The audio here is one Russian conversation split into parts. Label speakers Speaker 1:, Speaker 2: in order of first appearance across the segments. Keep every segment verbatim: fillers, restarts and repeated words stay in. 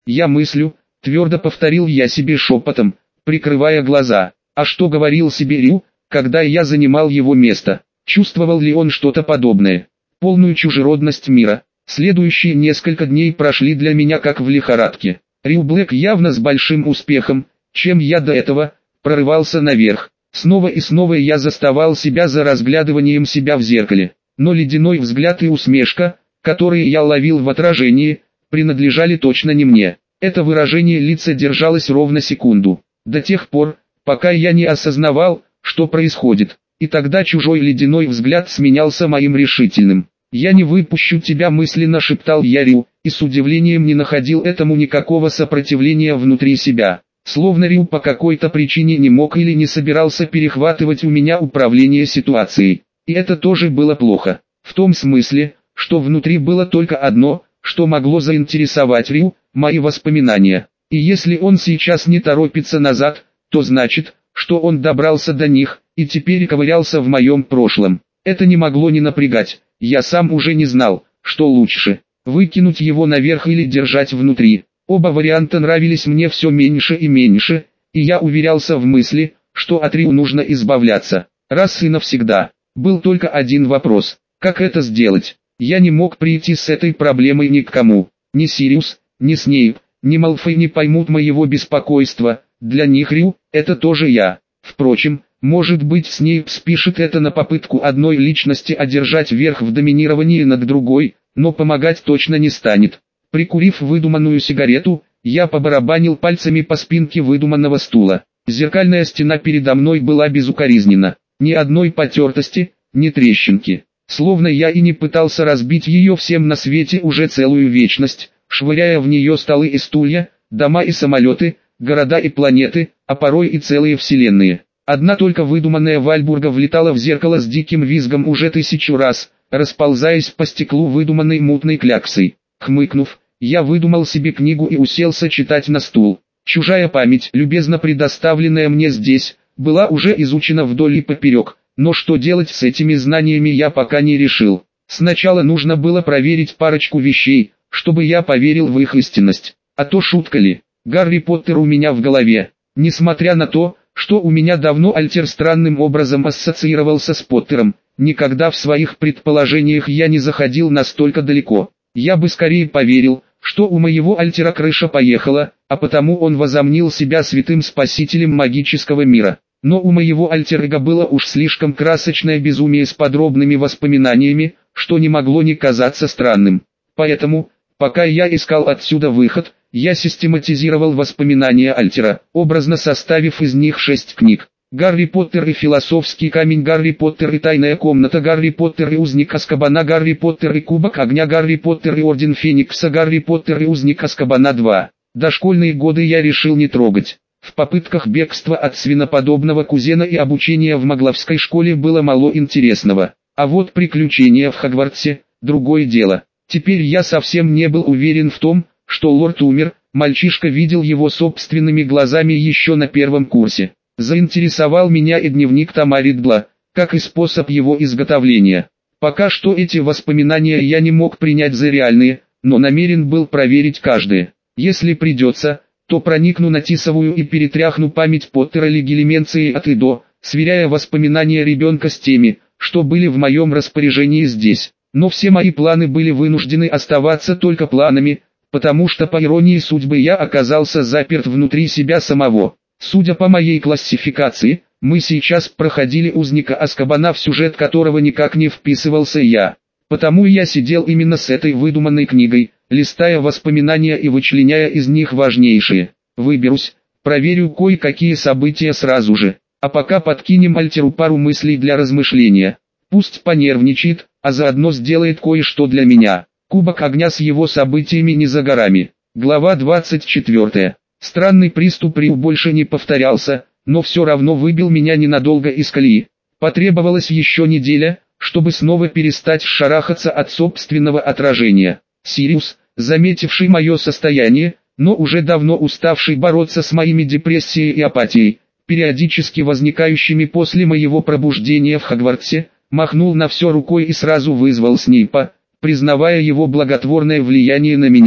Speaker 1: Я мыслю, твердо повторил я себе шепотом, прикрывая глаза. А что говорил себе Рю, когда я занимал его место? Чувствовал ли он что-то подобное? Полную чужеродность мира. Следующие несколько дней прошли для меня как в лихорадке. Рю Блэк явно с большим успехом, чем я до этого, прорывался наверх. Снова и снова я заставал себя за разглядыванием себя в зеркале. Но ледяной взгляд и усмешка, которые я ловил в отражении, принадлежали точно не мне. Это выражение лица держалось ровно секунду. До тех пор, пока я не осознавал, что происходит. И тогда чужой ледяной взгляд сменялся моим решительным. «Я не выпущу тебя», мысленно шептал я Рю, и с удивлением не находил этому никакого сопротивления внутри себя. Словно Рю по какой-то причине не мог или не собирался перехватывать у меня управление ситуацией. И это тоже было плохо. В том смысле, что внутри было только одно, что могло заинтересовать Рю, мои воспоминания. И если он сейчас не торопится назад, то значит, что он добрался до них, и теперь ковырялся в моем прошлом. Это не могло не напрягать. Я сам уже не знал, что лучше, выкинуть его наверх или держать внутри. Оба варианта нравились мне все меньше и меньше, и я уверялся в мысли, что от Рю нужно избавляться, раз и навсегда. Был только один вопрос: как это сделать? Я не мог прийти с этой проблемой ни к кому. Ни Сириус, ни Снейп, ни Малфой не поймут моего беспокойства. Для них Рю — это тоже я. Впрочем, может быть, Снейп спишет это на попытку одной личности одержать верх в доминировании над другой, но помогать точно не станет. Прикурив выдуманную сигарету, я побарабанил пальцами по спинке выдуманного стула. Зеркальная стена передо мной была безукоризненна. Ни одной потертости, ни трещинки. Словно я и не пытался разбить ее всем на свете уже целую вечность, швыряя в нее столы и стулья, дома и самолеты, города и планеты, а порой и целые вселенные. Одна только выдуманная Вальбурга влетала в зеркало с диким визгом уже тысячу раз, расползаясь по стеклу выдуманной мутной кляксой. Хмыкнув, я выдумал себе книгу и уселся читать на стул. Чужая память, любезно предоставленная мне здесь, была уже изучена вдоль и поперек, но что делать с этими знаниями я пока не решил. Сначала нужно было проверить парочку вещей, чтобы я поверил в их истинность. А то шутка ли, Гарри Поттер у меня в голове. Несмотря на то, что у меня давно Альтер странным образом ассоциировался с Поттером, никогда в своих предположениях я не заходил настолько далеко. Я бы скорее поверил, что у моего Альтера крыша поехала, а потому он возомнил себя святым спасителем магического мира. Но у моего альтер-эго было уж слишком красочное безумие с подробными воспоминаниями, что не могло не казаться странным. Поэтому, пока я искал отсюда выход, я систематизировал воспоминания Альтера, образно составив из них шесть книг. Гарри Поттер и философский камень, Гарри Поттер и тайная комната, Гарри Поттер и узник Азкабана, Гарри Поттер и кубок огня, Гарри Поттер и орден Феникса, Гарри Поттер и узник Азкабана два. Дошкольные годы я решил не трогать. В попытках бегства от свиноподобного кузена и обучения в магловской школе было мало интересного. А вот приключения в Хогвартсе – другое дело. Теперь я совсем не был уверен в том, что лорд умер, мальчишка видел его собственными глазами еще на первом курсе. Заинтересовал меня и дневник Тома Риддла, как и способ его изготовления. Пока что эти воспоминания я не мог принять за реальные, но намерен был проверить каждое. Если придется, то проникну на Тисовую и перетряхну память Поттера легилименцией от и до, сверяя воспоминания ребенка с теми, что были в моем распоряжении здесь. Но все мои планы были вынуждены оставаться только планами, потому что по иронии судьбы я оказался заперт внутри себя самого. Судя по моей классификации, мы сейчас проходили узника Азкабана, в сюжет которого никак не вписывался я. Потому я сидел именно с этой выдуманной книгой, листая воспоминания и вычленяя из них важнейшие. Выберусь, проверю кое-какие события сразу же, а пока подкинем Альтеру пару мыслей для размышления. Пусть понервничает, а заодно сделает кое-что для меня. Кубок огня с его событиями не за горами. Глава двадцать четвёртая. Странный приступ Рю больше не повторялся, но все равно выбил меня ненадолго из колеи. Потребовалась еще неделя, чтобы снова перестать шарахаться от собственного отражения. Сириус, заметивший мое состояние, но уже давно уставший бороться с моими депрессией и апатией, периодически возникающими после моего пробуждения в Хогвартсе, махнул на все рукой и сразу вызвал Снейпа, признавая его благотворное влияние на меня.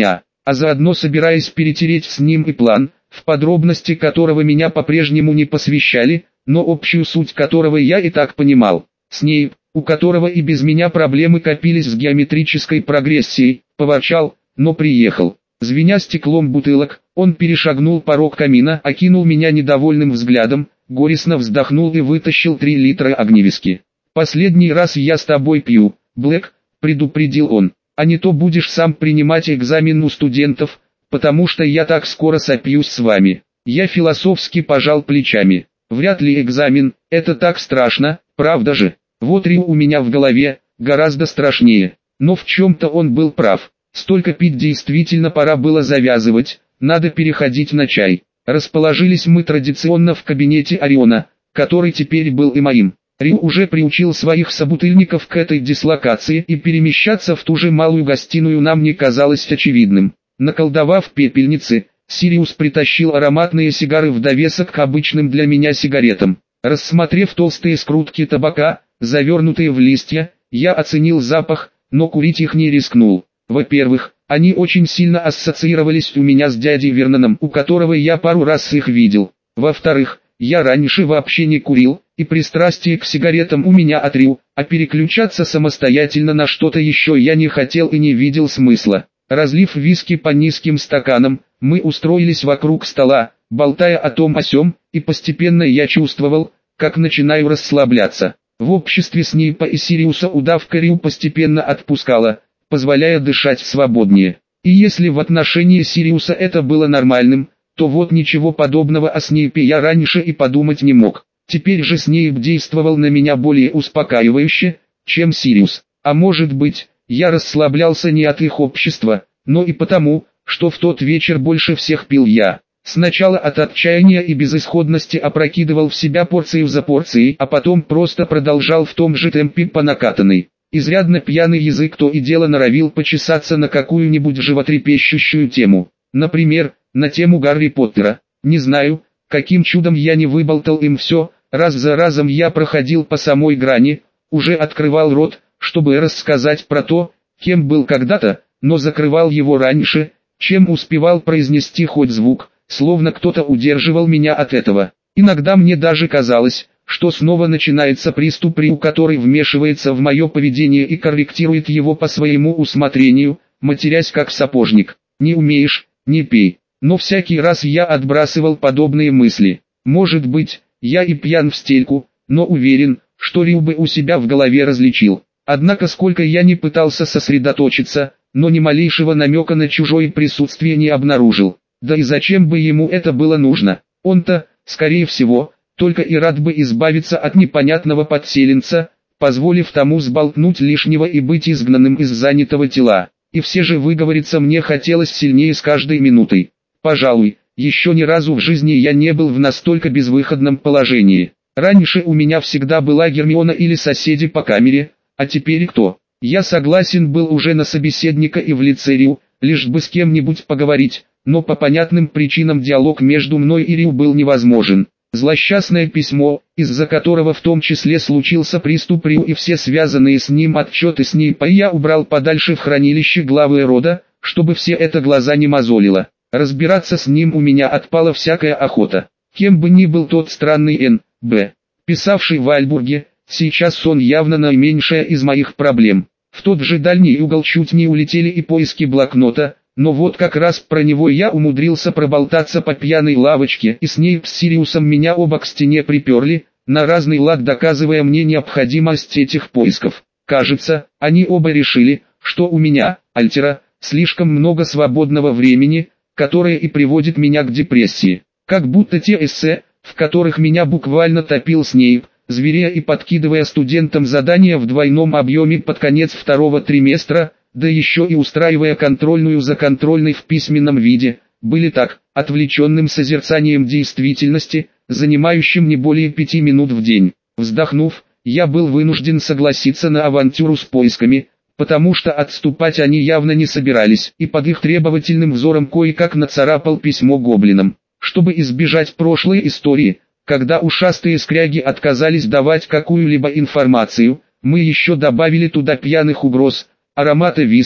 Speaker 1: а заодно собираясь перетереть с ним и план, в подробности которого меня по-прежнему не посвящали, но общую суть которого я и так понимал. Снейп, у которого и без меня проблемы копились с геометрической прогрессией, поворчал, но приехал. Звеня стеклом бутылок, он перешагнул порог камина, окинул меня недовольным взглядом, горестно вздохнул и вытащил три литра огневиски. «Последний раз я с тобой пью, Блэк», — предупредил он, — «а не то будешь сам принимать экзамен у студентов, потому что я так скоро сопьюсь с вами». Я философски пожал плечами. Вряд ли экзамен, это так страшно, правда же? Вот Рю у меня в голове, гораздо страшнее. Но в чем-то он был прав. Столько пить действительно пора было завязывать, надо переходить на чай. Расположились мы традиционно в кабинете Ориона, который теперь был и моим. Рю уже приучил своих собутыльников к этой дислокации, и перемещаться в ту же малую гостиную нам не казалось очевидным. Наколдовав пепельницы, Сириус притащил ароматные сигары в довесок к обычным для меня сигаретам. Рассмотрев толстые скрутки табака, завернутые в листья, я оценил запах, но курить их не рискнул. Во-первых, они очень сильно ассоциировались у меня с дядей Верноном, у которого я пару раз их видел. Во-вторых, я раньше вообще не курил, и пристрастие к сигаретам у меня от Рю, а переключаться самостоятельно на что-то еще я не хотел и не видел смысла. Разлив виски по низким стаканам, мы устроились вокруг стола, болтая о том о сём, и постепенно я чувствовал, как начинаю расслабляться. В обществе Снейпа и Сириуса удавка Рю постепенно отпускала, позволяя дышать свободнее. И если в отношении Сириуса это было нормальным, то вот ничего подобного о Снейпе я раньше и подумать не мог. Теперь же Снейп действовал на меня более успокаивающе, чем Сириус. А может быть, я расслаблялся не от их общества, но и потому, что в тот вечер больше всех пил я. Сначала от отчаяния и безысходности опрокидывал в себя порцию за порцией, а потом просто продолжал в том же темпе по накатанной. Изрядно пьяный язык то и дело норовил почесаться на какую-нибудь животрепещущую тему. Например, на тему Гарри Поттера. Не знаю, каким чудом я не выболтал им все, раз за разом я проходил по самой грани, уже открывал рот, чтобы рассказать про то, кем был когда-то, но закрывал его раньше, чем успевал произнести хоть звук, словно кто-то удерживал меня от этого. Иногда мне даже казалось, что снова начинается приступ Рю, который вмешивается в мое поведение и корректирует его по своему усмотрению, матерясь как сапожник. «Не умеешь, не пей». Но всякий раз я отбрасывал подобные мысли. Может быть, я и пьян в стельку, но уверен, что Рю бы у себя в голове различил. Однако сколько я не пытался сосредоточиться, но ни малейшего намека на чужое присутствие не обнаружил. Да и зачем бы ему это было нужно? Он-то, скорее всего, только и рад бы избавиться от непонятного подселенца, позволив тому сболтнуть лишнего и быть изгнанным из занятого тела. И все же выговориться мне хотелось сильнее с каждой минутой. Пожалуй, еще ни разу в жизни я не был в настолько безвыходном положении. Раньше у меня всегда была Гермиона или соседи по камере, а теперь кто? Я согласен был уже на собеседника и в лице Рю, лишь бы с кем-нибудь поговорить, но по понятным причинам диалог между мной и Рю был невозможен. Злосчастное письмо, из-за которого в том числе случился приступ Рю и все связанные с ним отчеты Снейпа, я убрал подальше в хранилище главы рода, чтобы все это глаза не мозолило. Разбираться с ним у меня отпала всякая охота. Кем бы ни был тот странный Н. Б., писавший в Альбурге, сейчас он явно наименьшая из моих проблем. В тот же дальний угол чуть не улетели и поиски блокнота, но вот как раз про него я умудрился проболтаться по пьяной лавочке, и Снейп с Сириусом меня оба к стене приперли, на разный лад доказывая мне необходимость этих поисков. Кажется, они оба решили, что у меня, Альтера, слишком много свободного времени, которое и приводит меня к депрессии. Как будто те эссе, в которых меня буквально топил Снейп, зверея и подкидывая студентам задания в двойном объеме под конец второго триместра, да еще и устраивая контрольную за контрольной в письменном виде, были так, отвлеченным созерцанием действительности, занимающим не более пяти минут в день. Вздохнув, я был вынужден согласиться на авантюру с поисками, потому что отступать они явно не собирались, и под их требовательным взором кое-как нацарапал письмо гоблинам. Чтобы избежать прошлой истории, когда ушастые скряги отказались давать какую-либо информацию, мы еще добавили туда пьяных угроз, аромата виски,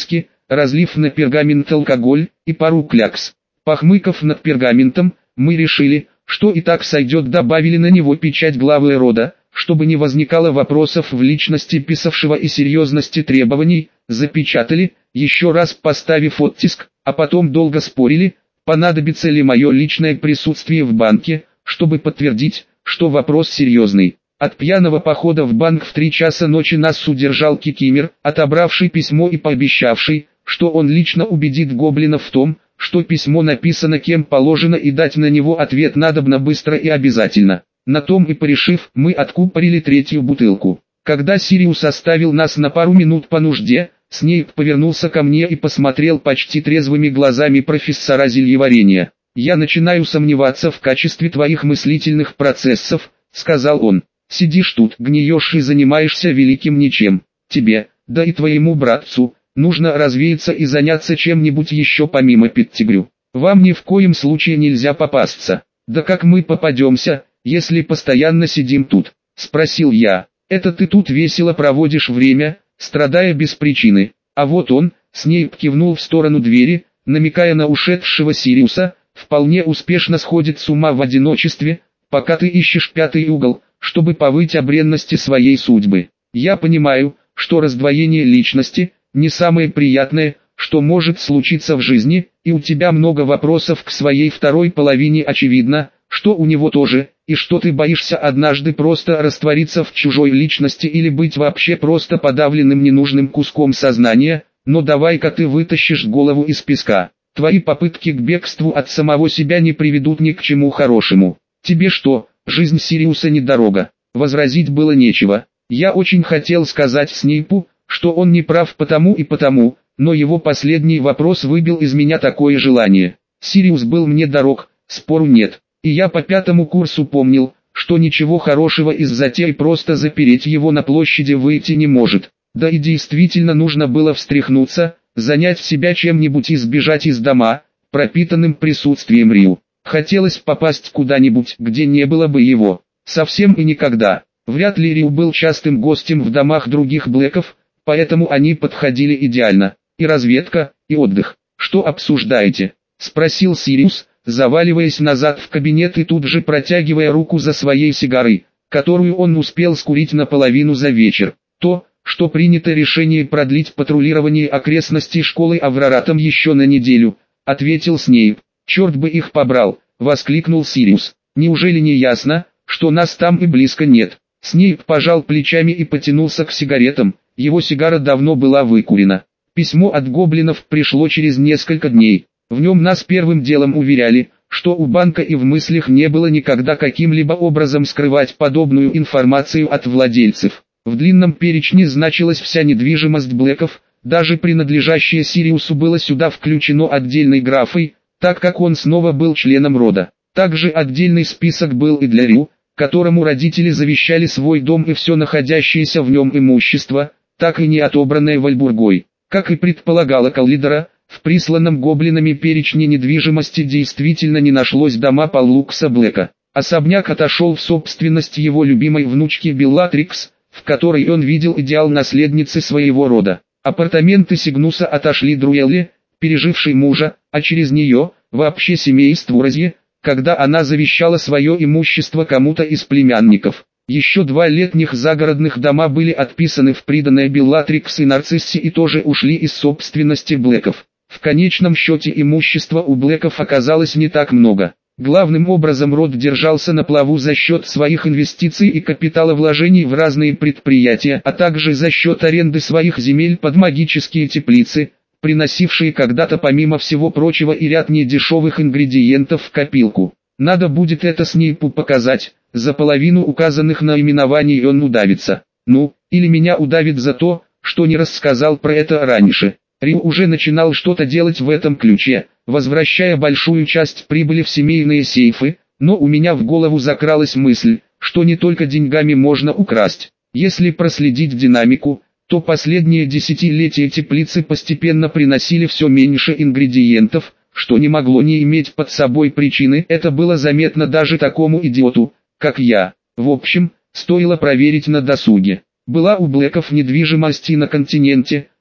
Speaker 1: разлив на пергамент алкоголь и пару клякс. Похмыкав над пергаментом, мы решили, что и так сойдет, добавили на него печать главы рода, чтобы не возникало вопросов в личности писавшего и серьезности требований, запечатали, еще раз поставив оттиск, а потом долго спорили, понадобится ли мое личное присутствие в банке, чтобы подтвердить, что вопрос серьезный. От пьяного похода в банк в три часа ночи нас удержал Кикимер, отобравший письмо и пообещавший, что он лично убедит гоблинов в том, что письмо написано кем положено и дать на него ответ надобно быстро и обязательно. На том и порешив, мы откупорили третью бутылку. Когда Сириус оставил нас на пару минут по нужде, Снейп повернулся ко мне и посмотрел почти трезвыми глазами профессора зельеварения. «Я начинаю сомневаться в качестве твоих мыслительных процессов», — сказал он. «Сидишь тут, гниешь и занимаешься великим ничем. Тебе, да и твоему братцу, нужно развеяться и заняться чем-нибудь еще помимо Петтигрю. Вам ни в коем случае нельзя попасться». «Да как мы попадемся, если постоянно сидим тут?» — спросил я. «Это ты тут весело проводишь время, страдая без причины». А вот он, Снейп кивнул в сторону двери, намекая на ушедшего Сириуса, вполне успешно сходит с ума в одиночестве, пока ты ищешь пятый угол, чтобы повыть о бренности своей судьбы. Я понимаю, что раздвоение личности – не самое приятное, что может случиться в жизни, и у тебя много вопросов к своей второй половине, очевидно, что у него тоже, и что ты боишься однажды просто раствориться в чужой личности или быть вообще просто подавленным ненужным куском сознания, но давай-ка ты вытащишь голову из песка. Твои попытки к бегству от самого себя не приведут ни к чему хорошему. Тебе что, жизнь Сириуса не дорога? Возразить было нечего. Я очень хотел сказать Снейпу, что он не прав потому и потому, но его последний вопрос выбил из меня такое желание. Сириус был мне дорог, спору нет. И я по пятому курсу помнил, что ничего хорошего из затеи просто запереть его на площади выйти не может. Да и действительно нужно было встряхнуться, занять себя чем-нибудь и сбежать из дома, пропитанным присутствием Рю. Хотелось попасть куда-нибудь, где не было бы его. Совсем и никогда. Вряд ли Рю был частым гостем в домах других Блэков, поэтому они подходили идеально. И разведка, и отдых. «Что обсуждаете?» — спросил Сириус, заваливаясь назад в кабинет и тут же протягивая руку за своей сигарой, которую он успел скурить наполовину за вечер. «То, что принято решение продлить патрулирование окрестностей школы Авраратом еще на неделю», — ответил Снейп. «Черт бы их побрал», — воскликнул Сириус. «Неужели не ясно, что нас там и близко нет?» Снейп пожал плечами и потянулся к сигаретам, его сигара давно была выкурена. Письмо от гоблинов пришло через несколько дней. В нем нас первым делом уверяли, что у банка и в мыслях не было никогда каким-либо образом скрывать подобную информацию от владельцев. В длинном перечне значилась вся недвижимость Блэков, даже принадлежащее Сириусу было сюда включено отдельной графой, так как он снова был членом рода. Также отдельный список был и для Рю, которому родители завещали свой дом и все находящееся в нем имущество, так и не отобранное Вальбургой. Как и предполагала Каллидора, в присланном гоблинами перечне недвижимости действительно не нашлось дома Паллукса Блэка. Особняк отошел в собственность его любимой внучки Беллатрикс, в которой он видел идеал наследницы своего рода. Апартаменты Сигнуса отошли Друэлле, пережившей мужа, а через нее, вообще семейству Розье, когда она завещала свое имущество кому-то из племянников. Еще два летних загородных дома были отписаны в приданое Беллатрикс и Нарциссе и тоже ушли из собственности Блэков. В конечном счете имущества у Блэков оказалось не так много. Главным образом род держался на плаву за счет своих инвестиций и капиталовложений в разные предприятия, а также за счет аренды своих земель под магические теплицы, приносившие когда-то помимо всего прочего и ряд недешевых ингредиентов в копилку. Надо будет это Снейпу показать, за половину указанных наименований он удавится. Ну, или меня удавит за то, что не рассказал про это раньше. Рю уже начинал что-то делать в этом ключе, возвращая большую часть прибыли в семейные сейфы, но у меня в голову закралась мысль, что не только деньгами можно украсть. Если проследить динамику, то последние десятилетия теплицы постепенно приносили все меньше ингредиентов, что не могло не иметь под собой причины. Это было заметно даже такому идиоту, как я. В общем, стоило проверить на досуге. Была у Блэков недвижимость и на континенте,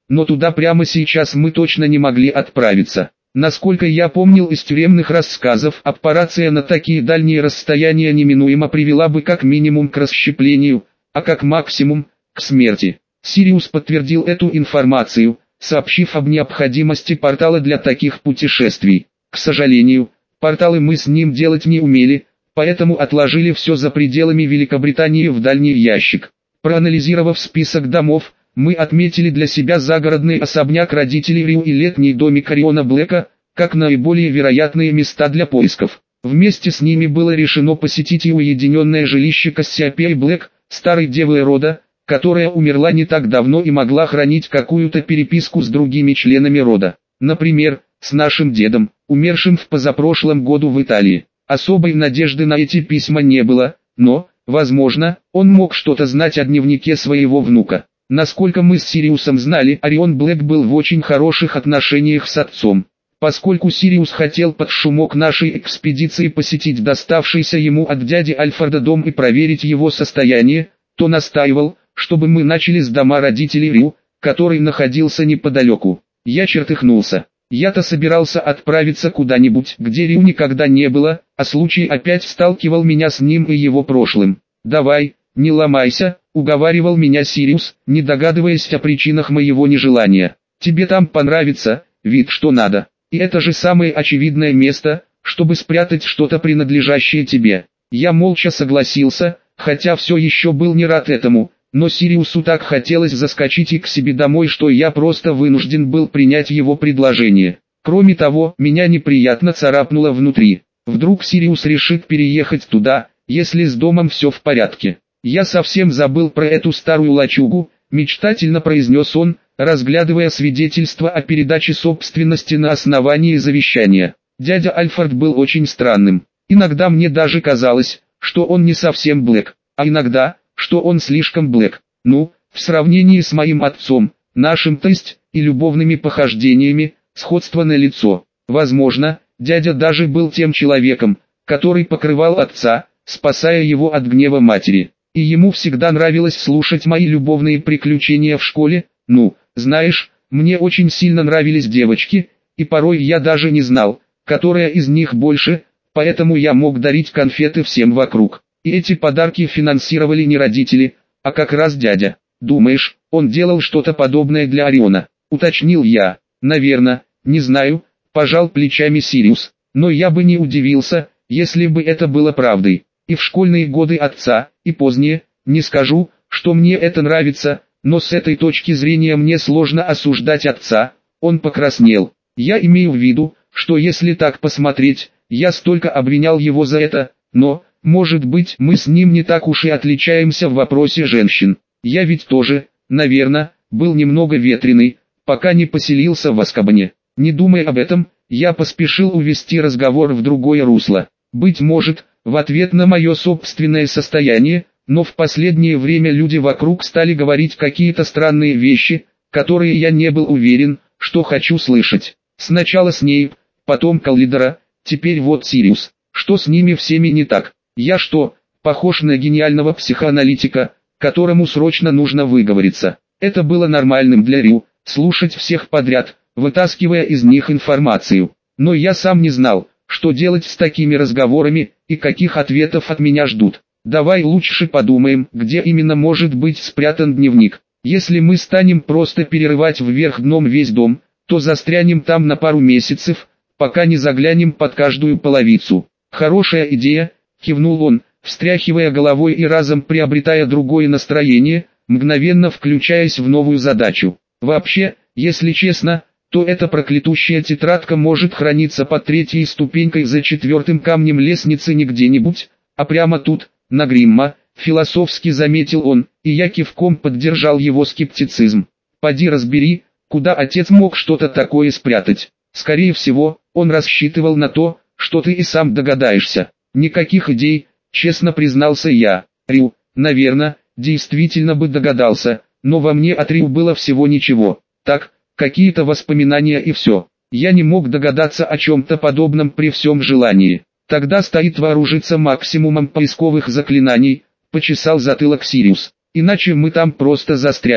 Speaker 1: но туда прямо сейчас мы точно не могли отправиться. Насколько я помнил из тюремных рассказов, операция на такие дальние расстояния неминуемо привела бы как минимум к расщеплению, а как максимум – к смерти. Сириус подтвердил эту информацию, сообщив об необходимости портала для таких путешествий. К сожалению, порталы мы с ним делать не умели, поэтому отложили все за пределами Великобритании в дальний ящик. Проанализировав список домов, мы отметили для себя загородный особняк родителей Рю и летний домик Ориона Блэка, как наиболее вероятные места для поисков. Вместе с ними было решено посетить и уединенное жилище Кассиопеи Блэк, старой девы рода, которая умерла не так давно и могла хранить какую-то переписку с другими членами рода. Например, с нашим дедом, умершим в позапрошлом году в Италии. Особой надежды на эти письма не было, но, возможно, он мог что-то знать о дневнике своего внука. Насколько мы с Сириусом знали, Орион Блэк был в очень хороших отношениях с отцом. Поскольку Сириус хотел под шумок нашей экспедиции посетить доставшийся ему от дяди Альфреда дом и проверить его состояние, то настаивал, чтобы мы начали с дома родителей Рю, который находился неподалеку. Я чертыхнулся. Я-то собирался отправиться куда-нибудь, где Рю никогда не было, а случай опять сталкивал меня с ним и его прошлым. «Давай, не ломайся», — уговаривал меня Сириус, не догадываясь о причинах моего нежелания. «Тебе там понравится, вид что надо. И это же самое очевидное место, чтобы спрятать что-то принадлежащее тебе». Я молча согласился, хотя все еще был не рад этому, но Сириусу так хотелось заскочить и к себе домой, что я просто вынужден был принять его предложение. Кроме того, меня неприятно царапнуло внутри. Вдруг Сириус решит переехать туда, если с домом все в порядке. «Я совсем забыл про эту старую лачугу», — мечтательно произнес он, разглядывая свидетельство о передаче собственности на основании завещания. Дядя Альфред был очень странным. Иногда мне даже казалось, что он не совсем Блэк, а иногда, что он слишком Блэк. Ну, в сравнении с моим отцом, нашим тесть и любовными похождениями, сходство налицо. Возможно, дядя даже был тем человеком, который покрывал отца, спасая его от гнева матери. И ему всегда нравилось слушать мои любовные приключения в школе. Ну, знаешь, мне очень сильно нравились девочки, и порой я даже не знал, которая из них больше, поэтому я мог дарить конфеты всем вокруг. И эти подарки финансировали не родители, а как раз дядя. «Думаешь, он делал что-то подобное для Ориона?» — уточнил я. «Наверно, не знаю», — пожал плечами Сириус. «Но я бы не удивился, если бы это было правдой. И в школьные годы отца, и позднее, не скажу, что мне это нравится, но с этой точки зрения мне сложно осуждать отца». Он покраснел. «Я имею в виду, что если так посмотреть, я столько обвинял его за это, но, может быть, мы с ним не так уж и отличаемся в вопросе женщин. Я ведь тоже, наверное, был немного ветреный, пока не поселился в Азкабане». Не думая об этом, я поспешил увести разговор в другое русло. Быть может, в ответ на мое собственное состояние, но в последнее время люди вокруг стали говорить какие-то странные вещи, которые я не был уверен, что хочу слышать. Сначала Снейп, потом Каллидора, теперь вот Сириус. Что с ними всеми не так? Я что, похож на гениального психоаналитика, которому срочно нужно выговориться? Это было нормальным для Рю, слушать всех подряд, вытаскивая из них информацию. Но я сам не знал, что делать с такими разговорами, и каких ответов от меня ждут. Давай лучше подумаем, где именно может быть спрятан дневник. Если мы станем просто перерывать вверх дном весь дом, то застрянем там на пару месяцев, пока не заглянем под каждую половицу. Хорошая идея, кивнул он, встряхивая головой и разом приобретая другое настроение, мгновенно включаясь в новую задачу. Вообще, если честно, то эта проклятущая тетрадка может храниться под третьей ступенькой за четвертым камнем лестницы не где-нибудь, а прямо тут, на Гримма, философски заметил он, и я кивком поддержал его скептицизм. Поди разбери, куда отец мог что-то такое спрятать. Скорее всего, он рассчитывал на то, что ты и сам догадаешься. Никаких идей, честно признался я. Рю, наверное, действительно бы догадался, но во мне от Рю было всего ничего. Так, какие-то воспоминания и все. Я не мог догадаться о чем-то подобном при всем желании. Тогда стоит вооружиться максимумом поисковых заклинаний, почесал затылок Сириус. Иначе мы там просто застрянем.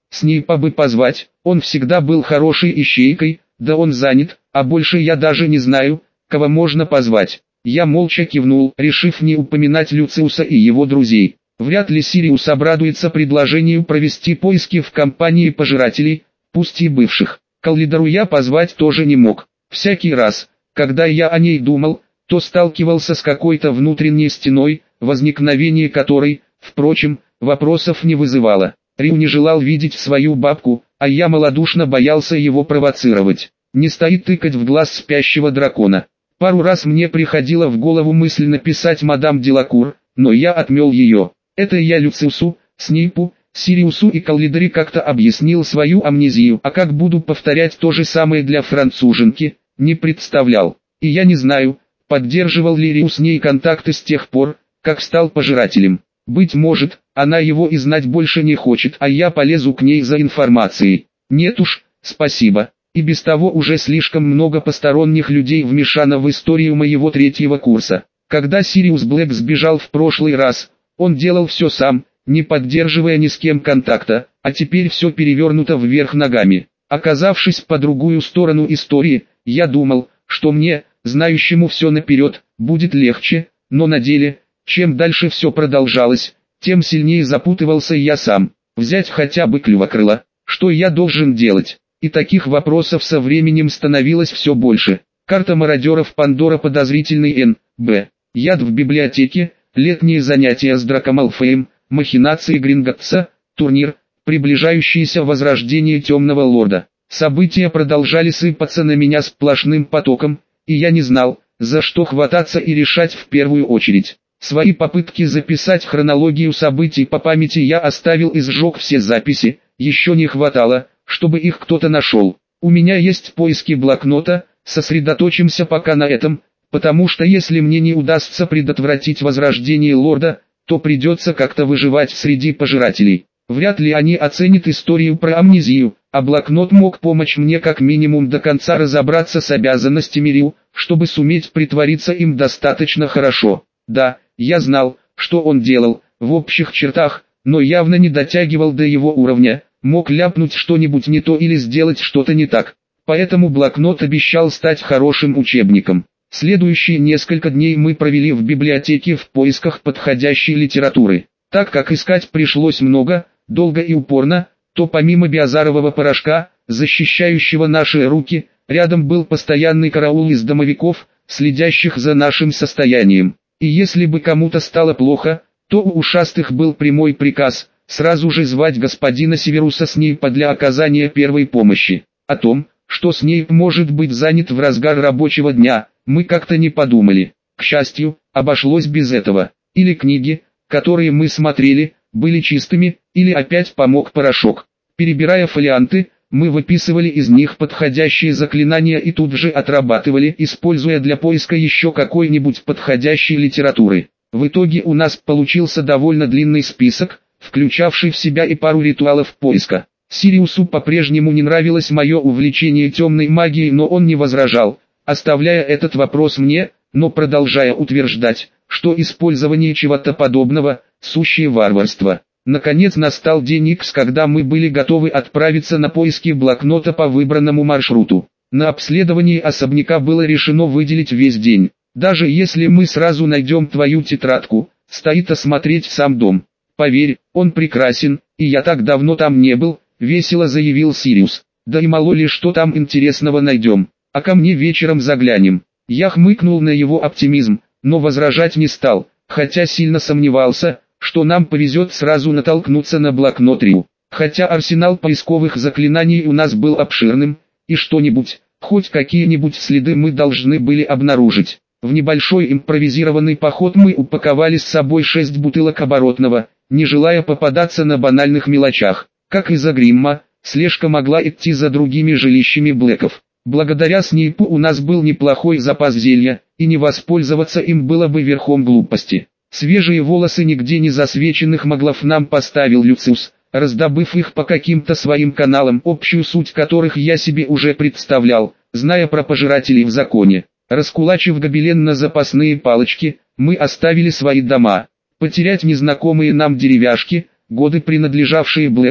Speaker 1: Снейпа бы позвать, он всегда был хорошей ищейкой, да он занят, а больше я даже не знаю, кого можно позвать. Я молча кивнул, решив не упоминать Люциуса и его друзей. Вряд ли Сириус обрадуется предложению провести поиски в компании пожирателей, пусть и бывших. Каллидору я позвать тоже не мог. Всякий раз, когда я о ней думал, то сталкивался с какой-то внутренней стеной, возникновение которой, впрочем, вопросов не вызывало. Рю не желал видеть свою бабку, а я малодушно боялся его провоцировать. Не стоит тыкать в глаз спящего дракона. Пару раз мне приходила в голову мысль написать мадам Делакур, но я отмел ее. Это я Люциусу, Снейпу, Сириусу и Каллидоре как-то объяснил свою амнезию, а как буду повторять то же самое для француженки, не представлял. И я не знаю, поддерживал ли Рю с ней контакты с тех пор, как стал пожирателем. Быть может, она его и знать больше не хочет, а я полезу к ней за информацией. Нет уж, спасибо. И без того уже слишком много посторонних людей вмешано в историю моего третьего курса. Когда Сириус Блэк сбежал в прошлый раз, он делал все сам, не поддерживая ни с кем контакта, а теперь все перевернуто вверх ногами. Оказавшись по другую сторону истории, я думал, что мне, знающему все наперед, будет легче, но на деле, чем дальше все продолжалось, тем сильнее запутывался я сам. Взять хотя бы Клювокрыла, что я должен делать? И таких вопросов со временем становилось все больше. Карта мародеров Пандора, подозрительный Н. Б. Яд в библиотеке, летние занятия с Драко Малфоем, махинации Гринготтса, турнир, приближающееся возрождение Темного Лорда. События продолжали сыпаться на меня сплошным потоком, и я не знал, за что хвататься и решать в первую очередь. Свои попытки записать хронологию событий по памяти я оставил и сжег все записи, еще не хватало, чтобы их кто-то нашел. У меня есть поиски блокнота, сосредоточимся пока на этом, потому что если мне не удастся предотвратить возрождение лорда, то придется как-то выживать среди пожирателей. Вряд ли они оценят историю про амнезию, а блокнот мог помочь мне как минимум до конца разобраться с обязанностями Рю, чтобы суметь притвориться им достаточно хорошо. Да, я знал, что он делал, в общих чертах, но явно не дотягивал до его уровня, мог ляпнуть что-нибудь не то или сделать что-то не так. Поэтому блокнот обещал стать хорошим учебником. Следующие несколько дней мы провели в библиотеке в поисках подходящей литературы. Так как искать пришлось много, долго и упорно, то помимо биозарового порошка, защищающего наши руки, рядом был постоянный караул из домовиков, следящих за нашим состоянием. И если бы кому-то стало плохо, то у ушастых был прямой приказ – сразу же звать господина Северуса Снейпа для оказания первой помощи. О том, что Снейп может быть занят в разгар рабочего дня, мы как-то не подумали. К счастью, обошлось без этого. Или книги, которые мы смотрели, были чистыми, или опять помог порошок. Перебирая фолианты, мы выписывали из них подходящие заклинания и тут же отрабатывали, используя для поиска еще какой-нибудь подходящей литературы. В итоге у нас получился довольно длинный список, включавший в себя и пару ритуалов поиска. Сириусу по-прежнему не нравилось мое увлечение темной магией, но он не возражал, оставляя этот вопрос мне, но продолжая утверждать, что использование чего-то подобного – сущее варварство. Наконец настал день Икс, когда мы были готовы отправиться на поиски блокнота по выбранному маршруту. На обследовании особняка было решено выделить весь день. Даже если мы сразу найдем твою тетрадку, стоит осмотреть сам дом. Поверь, он прекрасен, и я так давно там не был, весело заявил Сириус. Да и мало ли что там интересного найдем, а ко мне вечером заглянем. Я хмыкнул на его оптимизм, но возражать не стал, хотя сильно сомневался, что нам повезет сразу натолкнуться на блокнот Рю. Хотя арсенал поисковых заклинаний у нас был обширным, и что-нибудь, хоть какие-нибудь следы мы должны были обнаружить. В небольшой импровизированный поход мы упаковали с собой шесть бутылок оборотного, не желая попадаться на банальных мелочах. Как из-за гримма, слежка могла идти за другими жилищами Блэков. Благодаря Снейпу у нас был неплохой запас зелья, и не воспользоваться им было бы верхом глупости. Свежие волосы нигде не засвеченных маглов нам поставил Люциус, раздобыв их по каким-то своим каналам, общую суть которых я себе уже представлял, зная про пожирателей в законе. Раскулачив гобелен на запасные палочки, мы оставили свои дома. Потерять незнакомые нам деревяшки, годы принадлежавшие Блэкам,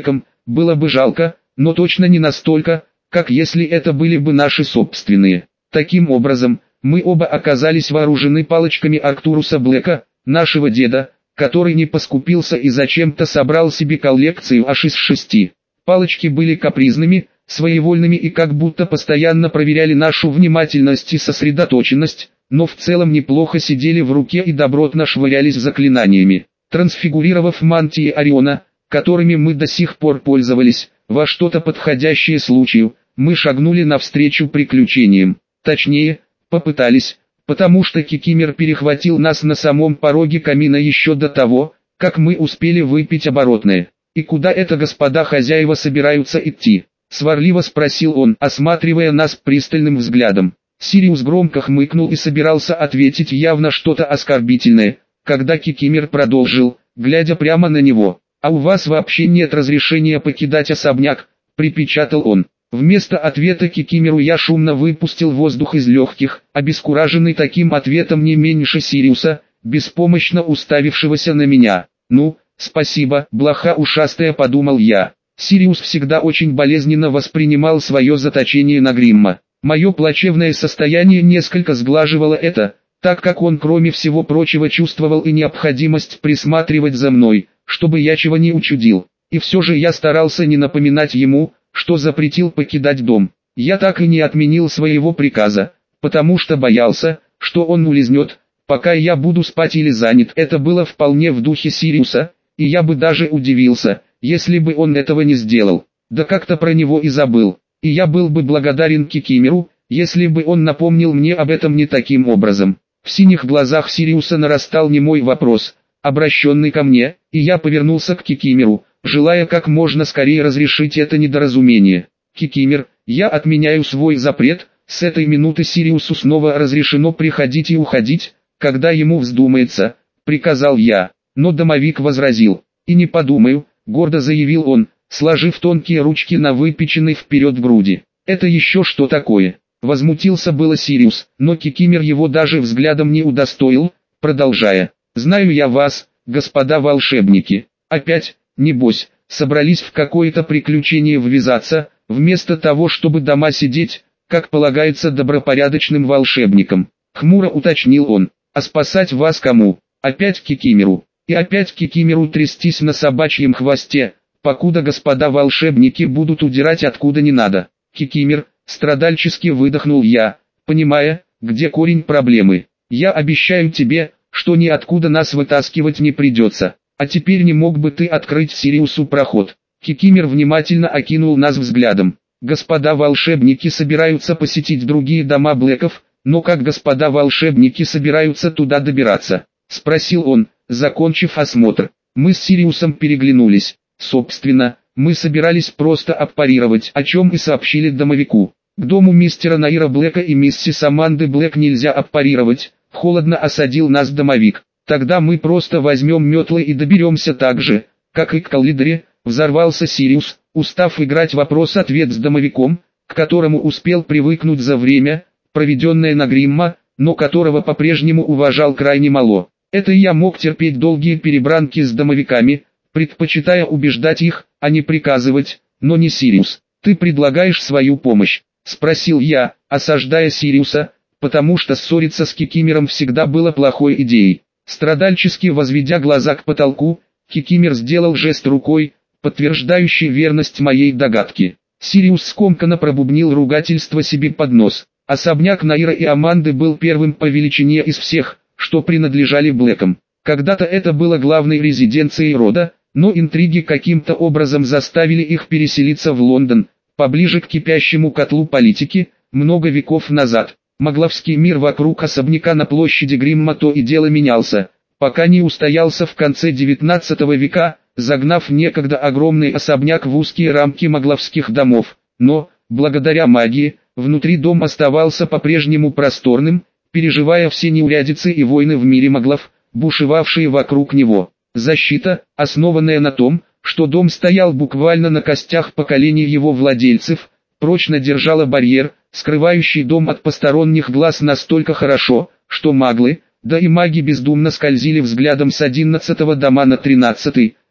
Speaker 1: было бы жалко, но точно не настолько, как если это были бы наши собственные. Таким образом, мы оба оказались вооружены палочками Арктуруса Блэка, нашего деда, который не поскупился и зачем-то собрал себе коллекцию аж из шести. Палочки были капризными, своевольными и как будто постоянно проверяли нашу внимательность и сосредоточенность, но в целом неплохо сидели в руке и добротно швырялись заклинаниями. Трансфигурировав мантии Ориона, которыми мы до сих пор пользовались, во что-то подходящее случаю, мы шагнули навстречу приключениям. Точнее, попытались, потому что Кикимер перехватил нас на самом пороге камина еще до того, как мы успели выпить оборотное. «И куда это господа хозяева собираются идти?» — сварливо спросил он, осматривая нас пристальным взглядом. Сириус громко хмыкнул и собирался ответить явно что-то оскорбительное, когда Кикимер продолжил, глядя прямо на него. «А у вас вообще нет разрешения покидать особняк?» — припечатал он. Вместо ответа Кикимеру я шумно выпустил воздух из легких, обескураженный таким ответом не меньше Сириуса, беспомощно уставившегося на меня. «Ну, спасибо, блоха ушастая», — подумал я. Сириус всегда очень болезненно воспринимал свое заточение на Гримма. Мое плачевное состояние несколько сглаживало это, так как он кроме всего прочего чувствовал и необходимость присматривать за мной, чтобы я чего не учудил. И все же я старался не напоминать ему, что запретил покидать дом. Я так и не отменил своего приказа, потому что боялся, что он улизнет, пока я буду спать или занят. Это было вполне в духе Сириуса, и я бы даже удивился, если бы он этого не сделал. Да как-то про него и забыл. И я был бы благодарен Кикимеру, если бы он напомнил мне об этом не таким образом. В синих глазах Сириуса нарастал немой вопрос, обращенный ко мне, и я повернулся к Кикимеру, желая как можно скорее разрешить это недоразумение. «Кикимер, я отменяю свой запрет, с этой минуты Сириусу снова разрешено приходить и уходить, когда ему вздумается», — приказал я. Но домовик возразил. «И не подумаю», — гордо заявил он, сложив тонкие ручки на выпеченной вперед груди. «Это еще что такое?» Возмутился было Сириус, но Кикимер его даже взглядом не удостоил, продолжая. «Знаю я вас, господа волшебники. Опять, небось, собрались в какое-то приключение ввязаться, вместо того, чтобы дома сидеть, как полагается добропорядочным волшебникам». Хмуро уточнил он. «А спасать вас кому? Опять Кикимеру?» И опять Кикимеру трястись на собачьем хвосте, покуда господа волшебники будут удирать откуда не надо. «Кикимер», страдальчески выдохнул я, понимая, где корень проблемы. «Я обещаю тебе, что ниоткуда нас вытаскивать не придется. А теперь не мог бы ты открыть Сириусу проход?» Кикимер внимательно окинул нас взглядом. «Господа волшебники собираются посетить другие дома Блэков, но как господа волшебники собираются туда добираться?» — спросил он, закончив осмотр. Мы с Сириусом переглянулись. Собственно, мы собирались просто аппарировать, о чем и сообщили домовику. К дому мистера Наира Блэка и миссис Аманды Блэк нельзя аппарировать, холодно осадил нас домовик. Тогда мы просто возьмем метлы и доберемся так же, как и к Каллидре, взорвался Сириус, устав играть вопрос-ответ с домовиком, к которому успел привыкнуть за время, проведенное на Гримма, но которого по-прежнему уважал крайне мало. Это я мог терпеть долгие перебранки с домовиками, предпочитая убеждать их, а не приказывать, но не Сириус. «Ты предлагаешь свою помощь?» — спросил я, осаждая Сириуса, потому что ссориться с Кикимером всегда было плохой идеей. Страдальчески возведя глаза к потолку, Кикимер сделал жест рукой, подтверждающий верность моей догадки. Сириус скомканно пробубнил ругательство себе под нос. Особняк Наира и Аманды был первым по величине из всех, что принадлежали Блэкам. Когда-то это было главной резиденцией рода, но интриги каким-то образом заставили их переселиться в Лондон, поближе к кипящему котлу политики, много веков назад. Магловский мир вокруг особняка на площади Гримма то и дело менялся, пока не устоялся в конце девятнадцатого века, загнав некогда огромный особняк в узкие рамки магловских домов. Но, благодаря магии, внутри дом оставался по-прежнему просторным, переживая все неурядицы и войны в мире маглов, бушевавшие вокруг него. Защита, основанная на том, что дом стоял буквально на костях поколений его владельцев, прочно держала барьер, скрывающий дом от посторонних глаз настолько хорошо, что маглы, да и маги бездумно скользили взглядом с одиннадцатого дома на тринадцатый,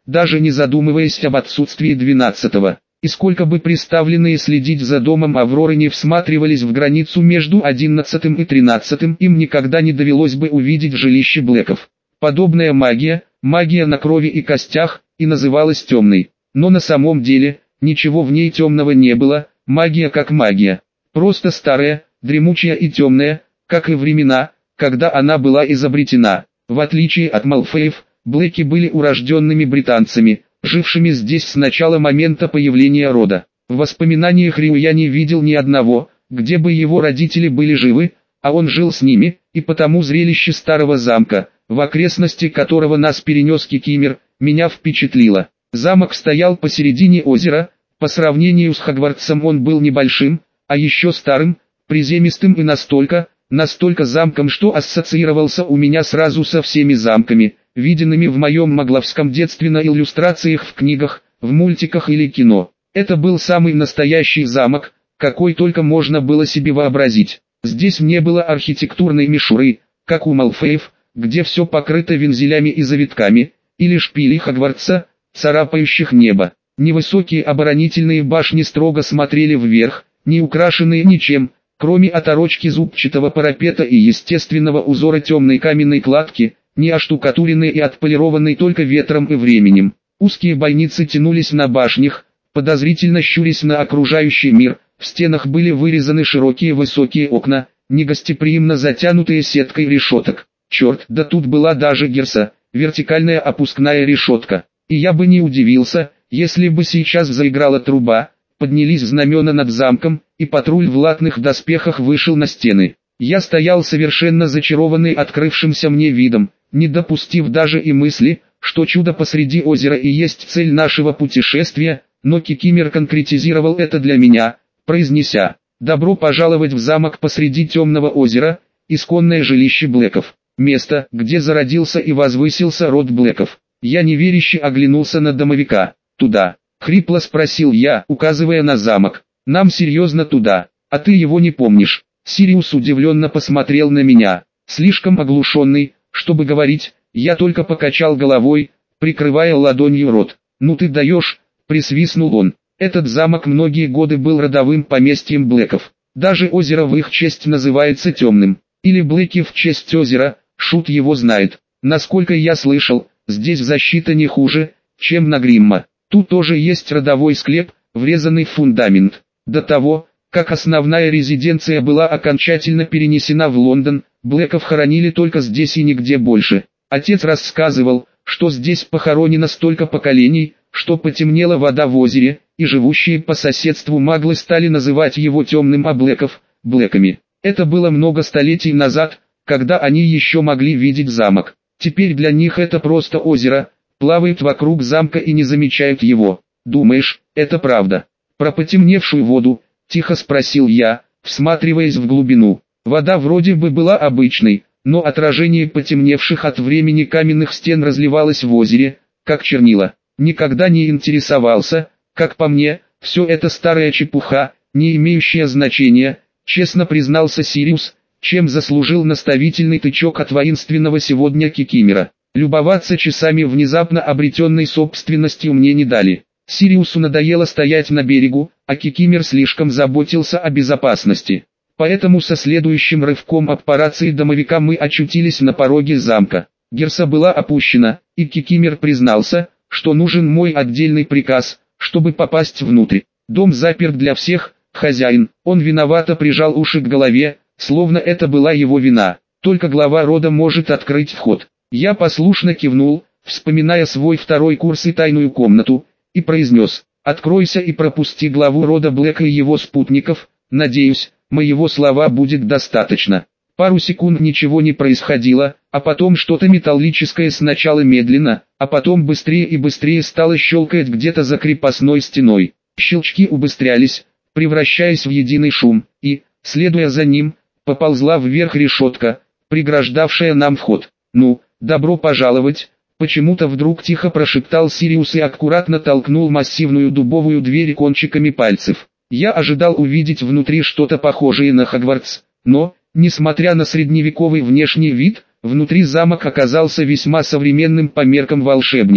Speaker 1: даже не задумываясь об отсутствии двенадцатого. И сколько бы приставленные следить за домом Авроры не всматривались в границу между одиннадцатым и тринадцатым, им никогда не довелось бы увидеть жилище Блэков. Подобная магия, магия на крови и костях, и называлась темной. Но на самом деле, ничего в ней темного не было, магия как магия. Просто старая, дремучая и темная, как и времена, когда она была изобретена. В отличие от Малфоев, Блэки были урожденными британцами, жившими здесь с начала момента появления рода. В воспоминаниях Рю я не видел ни одного, где бы его родители были живы, а он жил с ними, и потому зрелище старого замка, в окрестности которого нас перенес Кикимер, меня впечатлило. Замок стоял посередине озера, по сравнению с Хогвартсом он был небольшим, а еще старым, приземистым и настолько, настолько замком, что ассоциировался у меня сразу со всеми замками, виденными в моем магловском детстве на иллюстрациях в книгах, в мультиках или кино. Это был самый настоящий замок, какой только можно было себе вообразить. Здесь не было архитектурной мишуры, как у Малфоев, где все покрыто вензелями и завитками, или шпилей Хогвартса, царапающих небо. Невысокие оборонительные башни строго смотрели вверх, не украшенные ничем, кроме оторочки зубчатого парапета и естественного узора темной каменной кладки, не оштукатуренной и отполированной только ветром и временем. Узкие бойницы тянулись на башнях, подозрительно щурясь на окружающий мир, в стенах были вырезаны широкие высокие окна, негостеприимно затянутые сеткой решеток. Черт, да тут была даже герса, вертикальная опускная решетка. И я бы не удивился, если бы сейчас заиграла труба, поднялись знамена над замком, и патруль в латных доспехах вышел на стены. Я стоял совершенно зачарованный открывшимся мне видом, не допустив даже и мысли, что чудо посреди озера и есть цель нашего путешествия, но Кикимер конкретизировал это для меня, произнеся: «Добро пожаловать в замок посреди темного озера, исконное жилище Блэков, место, где зародился и возвысился род Блэков». Я неверяще оглянулся на домовика. «Туда?» — хрипло спросил я, указывая на замок. «Нам серьезно туда, а ты его не помнишь?» Сириус удивленно посмотрел на меня, слишком оглушенный, чтобы говорить, я только покачал головой, прикрывая ладонью рот. «Ну ты даешь», — присвистнул он. «Этот замок многие годы был родовым поместьем Блэков. Даже озеро в их честь называется Темным. Или Блэки в честь озера, шут его знает. Насколько я слышал, здесь защита не хуже, чем на Гримма. Тут тоже есть родовой склеп, врезанный в фундамент. До того, как основная резиденция была окончательно перенесена в Лондон, Блэков хоронили только здесь и нигде больше. Отец рассказывал, что здесь похоронено столько поколений, что потемнела вода в озере, и живущие по соседству маглы стали называть его Темным, а Блэков – Блэками. Это было много столетий назад, когда они еще могли видеть замок. Теперь для них это просто озеро, плавают вокруг замка и не замечают его. Думаешь, это правда?» «Про потемневшую воду?» — тихо спросил я, всматриваясь в глубину. Вода вроде бы была обычной, но отражение потемневших от времени каменных стен разливалось в озере, как чернила. Никогда не интересовался, как по мне, все это старая чепуха, не имеющая значения, честно признался Сириус, чем заслужил наставительный тычок от воинственного сегодня Кикимера. Любоваться часами внезапно обретенной собственностью мне не дали. Сириусу надоело стоять на берегу, а Кикимер слишком заботился о безопасности. Поэтому со следующим рывком аппарации домовика мы очутились на пороге замка. Герса была опущена, и Кикимер признался, что нужен мой отдельный приказ, чтобы попасть внутрь. Дом заперт для всех, хозяин. Он виновато прижал уши к голове, словно это была его вина. Только глава рода может открыть вход. Я послушно кивнул, вспоминая свой второй курс и тайную комнату, и произнес: «Откройся и пропусти главу рода Блэка и его спутников, надеюсь, моего слова будет достаточно». Пару секунд ничего не происходило, а потом что-то металлическое сначала медленно, а потом быстрее и быстрее стало щелкать где-то за крепостной стеной. Щелчки убыстрялись, превращаясь в единый шум, и, следуя за ним, поползла вверх решетка, преграждавшая нам вход. «Ну, добро пожаловать!» Почему-то вдруг тихо прошептал Сириус и аккуратно толкнул массивную дубовую дверь кончиками пальцев. Я ожидал увидеть внутри что-то похожее на Хогвартс, но, несмотря на средневековый внешний вид, внутри замок оказался весьма современным по меркам волшебников.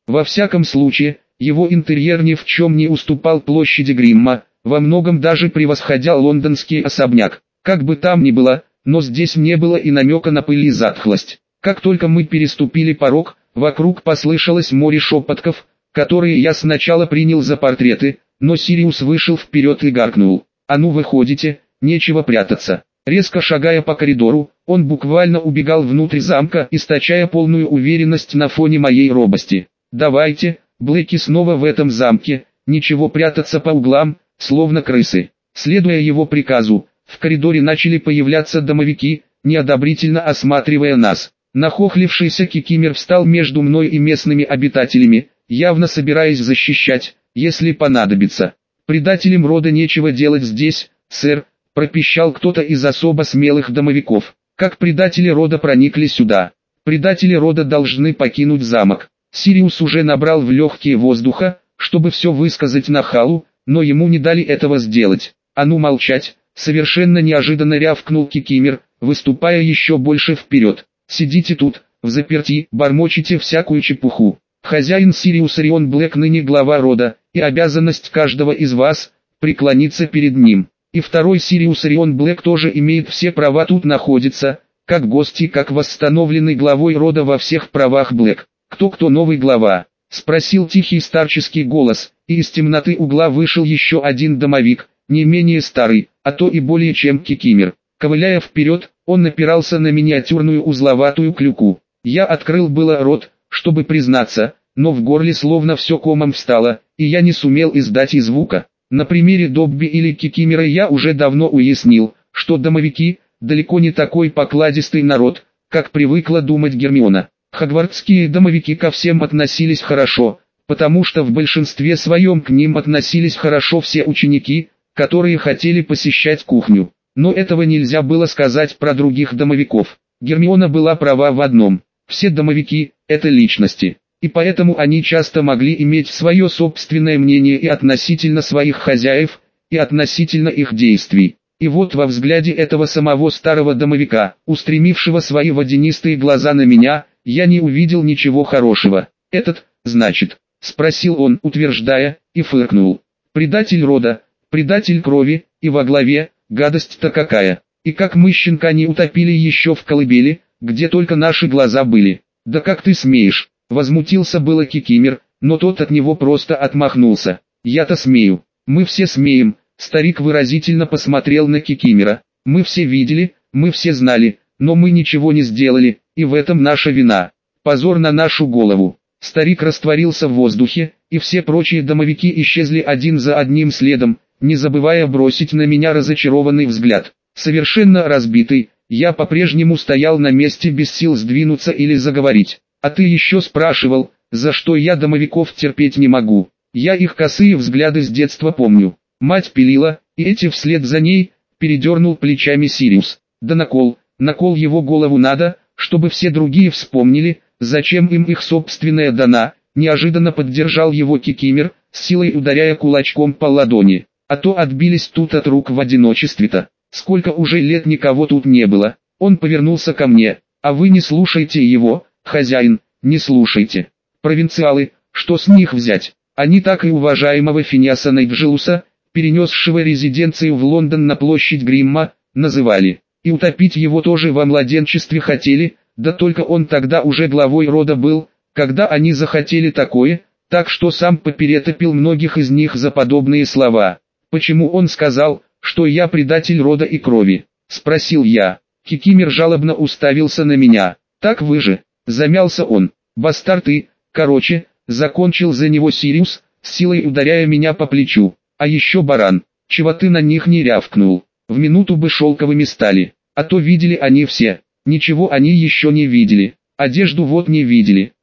Speaker 1: Во всяком случае, его интерьер ни в чем не уступал площади Гримма, во многом даже превосходя лондонский особняк. Как бы там ни было, но здесь не было и намека на пыль и затхлость. Как только мы переступили порог, вокруг послышалось море шепотков, которые я сначала принял за портреты, но Сириус вышел вперед и гаркнул: «А ну выходите, нечего прятаться». Резко шагая по коридору, он буквально убегал внутрь замка, источая полную уверенность на фоне моей робости. «Давайте, Блэки снова в этом замке, ничего прятаться по углам, словно крысы». Следуя его приказу, в коридоре начали появляться домовики, неодобрительно осматривая нас. Нахохлившийся Кикимер встал между мной и местными обитателями, явно собираясь защищать, если понадобится. «Предателям рода нечего делать здесь, сэр», — пропищал кто-то из особо смелых домовиков. «Как предатели рода проникли сюда? Предатели рода должны покинуть замок». Сириус уже набрал в легкие воздуха, чтобы все высказать нахалу, но ему не дали этого сделать. «А ну молчать!» — совершенно неожиданно рявкнул Кикимер, выступая еще больше вперед. «Сидите тут, взаперти, бормочите всякую чепуху. Хозяин Сириус Орион Блэк ныне глава рода, и обязанность каждого из вас — преклониться перед ним. И второй Сириус Орион Блэк тоже имеет все права тут находиться, как гость и как восстановленный главой рода во всех правах Блэк». «Кто-кто новый глава?» — спросил тихий старческий голос, и из темноты угла вышел еще один домовик, не менее старый, а то и более чем Кикимер. Ковыляя вперед, он напирался на миниатюрную узловатую клюку. Я открыл было рот, чтобы признаться, но в горле словно все комом встало, и я не сумел издать и звука. На примере Добби или Кикимера я уже давно уяснил, что домовики – далеко не такой покладистый народ, как привыкла думать Гермиона. Хогвартские домовики ко всем относились хорошо, потому что в большинстве своем к ним относились хорошо все ученики, которые хотели посещать кухню. Но этого нельзя было сказать про других домовиков. Гермиона была права в одном: все домовики – это личности, и поэтому они часто могли иметь свое собственное мнение и относительно своих хозяев, и относительно их действий. И вот во взгляде этого самого старого домовика, устремившего свои водянистые глаза на меня, я не увидел ничего хорошего. «Этот, значит?» – спросил он, утверждая, и фыркнул. «Предатель рода, предатель крови, и во главе, гадость-то какая! И как мы щенка не утопили еще в колыбели, где только наши глаза были!» «Да как ты смеешь?» – возмутился было Кикимер, но тот от него просто отмахнулся. «Я-то смею, мы все смеем», – старик выразительно посмотрел на Кикимера. «Мы все видели, мы все знали, но мы ничего не сделали, и в этом наша вина. Позор на нашу голову». Старик растворился в воздухе, и все прочие домовики исчезли один за одним следом, не забывая бросить на меня разочарованный взгляд. Совершенно разбитый, я по-прежнему стоял на месте без сил сдвинуться или заговорить. «А ты еще спрашивал, за что я домовиков терпеть не могу. Я их косые взгляды с детства помню. Мать пилила, и эти вслед за ней», — передернул плечами Сириус. «Да накол, накол его голову надо, чтобы все другие вспомнили, зачем им их собственная дана», — неожиданно поддержал его Кикимер, с силой ударяя кулачком по ладони. «А то отбились тут от рук в одиночестве-то. Сколько уже лет никого тут не было». Он повернулся ко мне. «А вы не слушайте его, хозяин, не слушайте. Провинциалы, что с них взять? Они так и уважаемого Финиаса Найджелуса, перенесшего резиденцию в Лондон на площадь Гримма, называли. И утопить его тоже во младенчестве хотели, да только он тогда уже главой рода был, когда они захотели такое, так что сам поперетопил многих из них за подобные слова». «Почему он сказал, что я предатель рода и крови?» — спросил я. Кикимер жалобно уставился на меня. «Так вы же», — замялся он. «Бастард ты, короче», — закончил за него Сириус, с силой ударяя меня по плечу. «А еще баран, чего ты на них не рявкнул? В минуту бы шелковыми стали, а то видели они все». «Ничего они еще не видели, одежду вот не видели,